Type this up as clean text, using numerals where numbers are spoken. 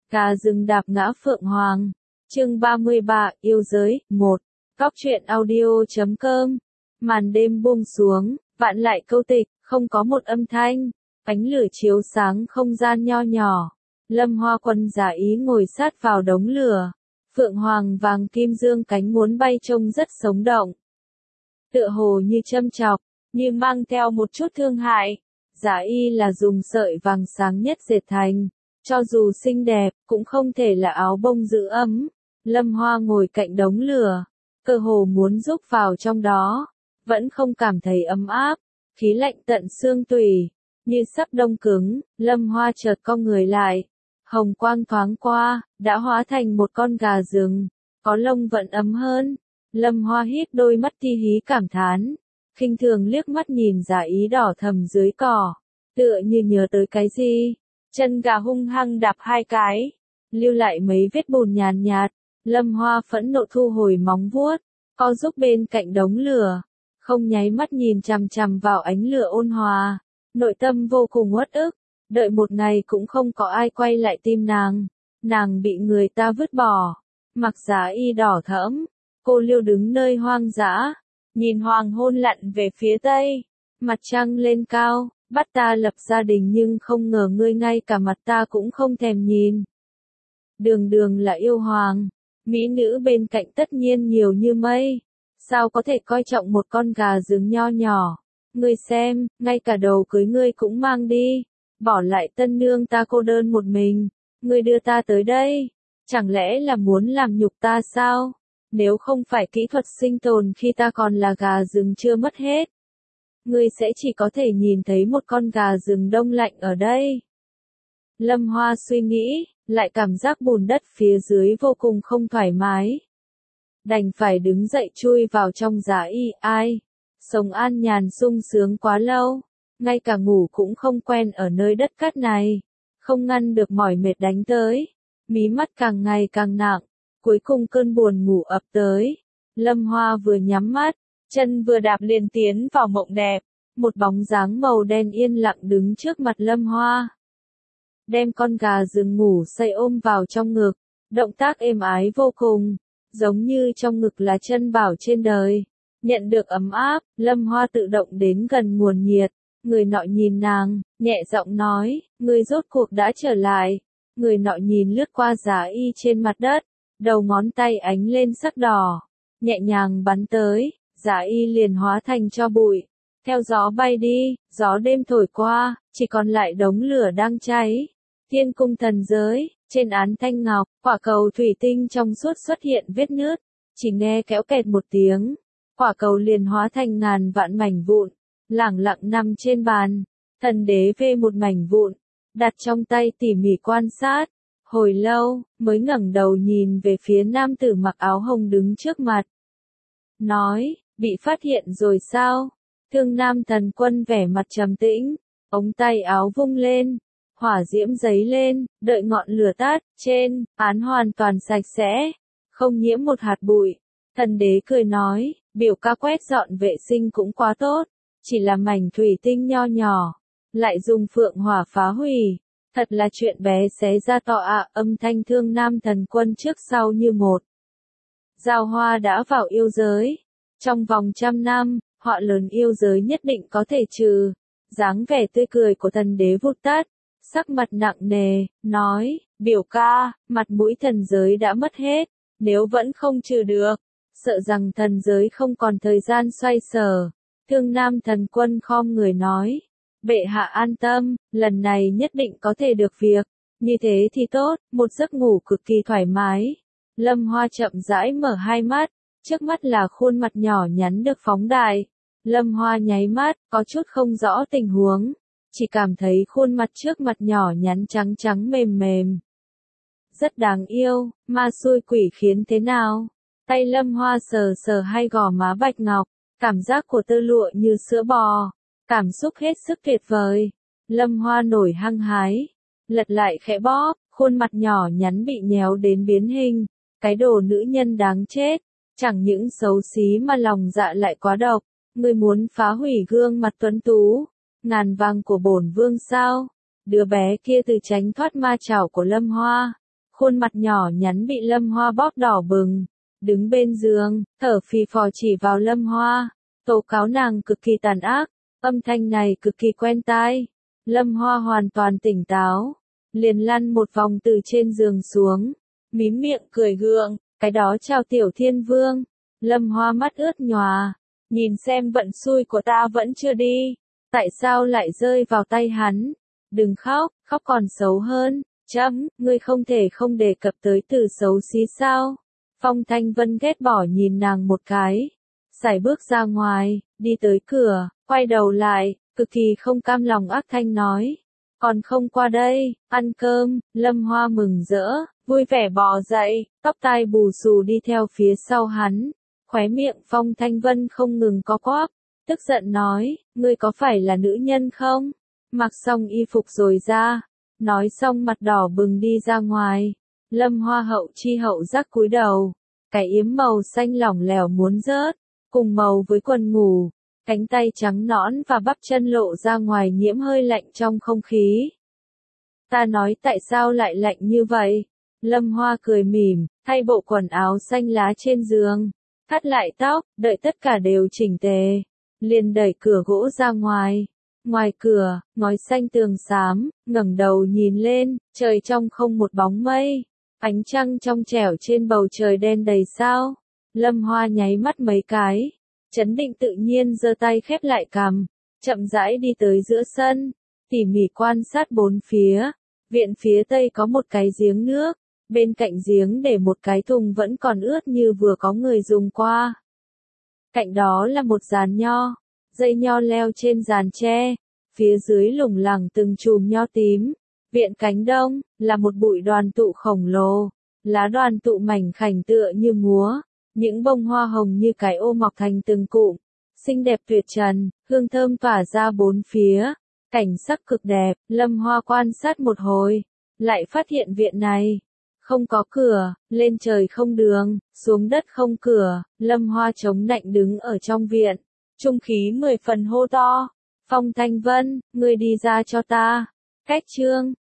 Gà rừng đạp ngã Phượng Hoàng. Chương 33, yêu giới, 1. Góc truyện audio.com. Màn đêm buông xuống, vạn lại câu tịch, không có một âm thanh, ánh lửa chiếu sáng không gian nho nhỏ. Lâm Hoa Quân giả ý ngồi sát vào đống lửa. Phượng Hoàng vàng kim dương cánh muốn bay trông rất sống động. Tựa hồ như châm chọc, như mang theo một chút thương hại. Giả y là dùng sợi vàng sáng nhất dệt thành. Cho dù xinh đẹp, cũng không thể là áo bông giữ ấm. Lâm Hoa ngồi cạnh đống lửa, cơ hồ muốn rúc vào trong đó, vẫn không cảm thấy ấm áp, khí lạnh tận xương tủy, như sắp đông cứng. Lâm Hoa chợt cong người lại, hồng quang thoáng qua, đã hóa thành một con gà rừng, có lông vẫn ấm hơn. Lâm Hoa hít đôi mắt ti hí cảm thán, khinh thường liếc mắt nhìn Giả ý đỏ thầm dưới cỏ, tựa như nhớ tới cái gì. Chân gà hung hăng đạp hai cái, lưu lại mấy vết bùn nhàn nhạt. Lâm Hoa phẫn nộ thu hồi móng vuốt, co giúp bên cạnh đống lửa, không nháy mắt nhìn chằm chằm vào ánh lửa ôn hòa, nội tâm vô cùng uất ức. Đợi một ngày cũng không có ai quay lại tìm nàng bị người ta vứt bỏ. Mặc giá y đỏ thẫm, cô liêu đứng nơi hoang dã, nhìn hoàng hôn lặn về phía tây, mặt trăng lên cao. Bắt ta lập gia đình nhưng không ngờ ngươi ngay cả mặt ta cũng không thèm nhìn. Đường đường là yêu hoàng, mỹ nữ bên cạnh tất nhiên nhiều như mây, sao có thể coi trọng một con gà rừng nho nhỏ. Ngươi xem, ngay cả đầu cưới ngươi cũng mang đi, bỏ lại tân nương ta cô đơn một mình. Ngươi đưa ta tới đây, chẳng lẽ là muốn làm nhục ta sao? Nếu không phải kỹ thuật sinh tồn khi ta còn là gà rừng chưa mất hết, ngươi sẽ chỉ có thể nhìn thấy một con gà rừng đông lạnh ở đây. Lâm Hoa suy nghĩ, lại cảm giác bùn đất phía dưới vô cùng không thoải mái. Đành phải đứng dậy chui vào trong Giả y. Ai? Sống an nhàn sung sướng quá lâu, ngay cả ngủ cũng không quen ở nơi đất cát này, không ngăn được mỏi mệt đánh tới. Mí mắt càng ngày càng nặng, cuối cùng cơn buồn ngủ ập tới. Lâm Hoa vừa nhắm mắt, chân vừa đạp liền tiến vào mộng đẹp, một bóng dáng màu đen yên lặng đứng trước mặt Lâm Hoa. Đem con gà rừng ngủ say ôm vào trong ngực, động tác êm ái vô cùng, giống như trong ngực là chân bảo trên đời. Nhận được ấm áp, Lâm Hoa tự động đến gần nguồn nhiệt, người nọ nhìn nàng, nhẹ giọng nói, ngươi rốt cuộc đã trở lại. Người nọ nhìn lướt qua Giả y trên mặt đất, đầu ngón tay ánh lên sắc đỏ, nhẹ nhàng bắn tới. Giả y liền hóa thành tro bụi, theo gió bay đi. Gió đêm thổi qua, chỉ còn lại đống lửa đang cháy. Thiên cung thần giới, trên án thanh ngọc, quả cầu thủy tinh trong suốt xuất hiện vết nứt, chỉ nghe kéo kẹt một tiếng, quả cầu liền hóa thành ngàn vạn mảnh vụn, lẳng lặng nằm trên bàn. Thần đế vê một mảnh vụn, đặt trong tay tỉ mỉ quan sát, hồi lâu mới ngẩng đầu nhìn về phía nam tử mặc áo hồng đứng trước mặt, nói, bị phát hiện rồi sao? Thương Nam Thần Quân vẻ mặt trầm tĩnh, ống tay áo vung lên, hỏa diễm giấy lên, đợi ngọn lửa tắt, trên án hoàn toàn sạch sẽ, không nhiễm một hạt bụi. Thần đế cười nói, biểu ca quét dọn vệ sinh cũng quá tốt, chỉ là mảnh thủy tinh nho nhỏ, lại dùng phượng hỏa phá hủy, thật là chuyện bé xé ra to ạ. Âm thanh Thương Nam Thần Quân trước sau như một. Giao Hoa đã vào yêu giới, trong vòng 100 năm, họa lớn yêu giới nhất định có thể trừ. Dáng vẻ tươi cười của thần đế vụt tắt, sắc mặt nặng nề, nói, biểu ca, mặt mũi thần giới đã mất hết, nếu vẫn không trừ được, sợ rằng thần giới không còn thời gian xoay sở. Thương Nam Thần Quân khom người nói, bệ hạ an tâm, lần này nhất định có thể được việc, như thế thì tốt. Một giấc ngủ cực kỳ thoải mái, Lâm Hoa chậm rãi mở hai mắt, trước mắt là khuôn mặt nhỏ nhắn được phóng đại. Lâm Hoa nháy mắt, có chút không rõ tình huống, chỉ cảm thấy khuôn mặt trước mặt nhỏ nhắn trắng trắng mềm mềm, rất đáng yêu. Ma xui quỷ khiến thế nào? Tay Lâm Hoa sờ sờ hai gò má bạch ngọc, cảm giác của tơ lụa như sữa bò, cảm xúc hết sức tuyệt vời. Lâm Hoa nổi hăng hái, lật lại khẽ bóp, khuôn mặt nhỏ nhắn bị nhéo đến biến hình. Cái đồ nữ nhân đáng chết, chẳng những xấu xí mà lòng dạ lại quá độc. Ngươi muốn phá hủy gương mặt tuấn tú, ngàn vàng của bổn vương sao? Đứa bé kia từ tránh thoát ma chảo của Lâm Hoa, khuôn mặt nhỏ nhắn bị Lâm Hoa bóp đỏ bừng, đứng bên giường, thở phì phò chỉ vào Lâm Hoa, tố cáo nàng cực kỳ tàn ác, âm thanh này cực kỳ quen tai. Lâm Hoa hoàn toàn tỉnh táo, liền lăn một vòng từ trên giường xuống, mím miệng cười gượng, cái đó chào Tiểu Thiên Vương. Lâm Hoa mắt ướt nhòa, nhìn xem vận xui của ta vẫn chưa đi, tại sao lại rơi vào tay hắn? Đừng khóc, khóc còn xấu hơn. Ngươi không thể không đề cập tới từ xấu xí sao? Phong Thanh Vân ghét bỏ nhìn nàng một cái, sải bước ra ngoài, đi tới cửa, quay đầu lại, cực kỳ không cam lòng ác thanh nói, còn không qua đây, ăn cơm. Lâm Hoa mừng rỡ, vui vẻ bò dậy, tóc tai bù xù đi theo phía sau hắn, khóe miệng Phong Thanh Vân không ngừng có quắp, tức giận nói, ngươi có phải là nữ nhân không? Mặc xong y phục rồi ra. Nói xong mặt đỏ bừng đi ra ngoài, Lâm Hoa hậu chi hậu giác cúi đầu, cái yếm màu xanh lỏng lẻo muốn rớt, cùng màu với quần ngủ, cánh tay trắng nõn và bắp chân lộ ra ngoài nhiễm hơi lạnh trong không khí. Ta nói tại sao lại lạnh như vậy? Lâm Hoa cười mỉm, thay bộ quần áo xanh lá trên giường, thắt lại tóc, đợi tất cả đều chỉnh tề, liền đẩy cửa gỗ ra ngoài. Ngoài cửa, ngói xanh tường xám, ngẩng đầu nhìn lên, trời trong không một bóng mây, ánh trăng trong trẻo trên bầu trời đen đầy sao. Lâm Hoa nháy mắt mấy cái, chấn định tự nhiên giơ tay khép lại cằm, chậm rãi đi tới giữa sân, tỉ mỉ quan sát bốn phía. Viện phía tây có một cái giếng nước, bên cạnh giếng để một cái thùng vẫn còn ướt như vừa có người dùng qua. Cạnh đó là một giàn nho. Dây nho leo trên giàn tre, phía dưới lủng lẳng từng chùm nho tím. Viện cánh đông, là một bụi đoàn tụ khổng lồ, lá đoàn tụ mảnh khảnh tựa như múa, những bông hoa hồng như cái ô mọc thành từng cụm, xinh đẹp tuyệt trần, hương thơm tỏa ra bốn phía, cảnh sắc cực đẹp. Lâm Hoa quan sát một hồi, lại phát hiện viện này không có cửa, lên trời không đường, xuống đất không cửa. Lâm Hoa chống nạnh đứng ở trong viện, trung khí 10 phần hô to, Phong Thanh Vân, ngươi đi ra cho ta. Cách chương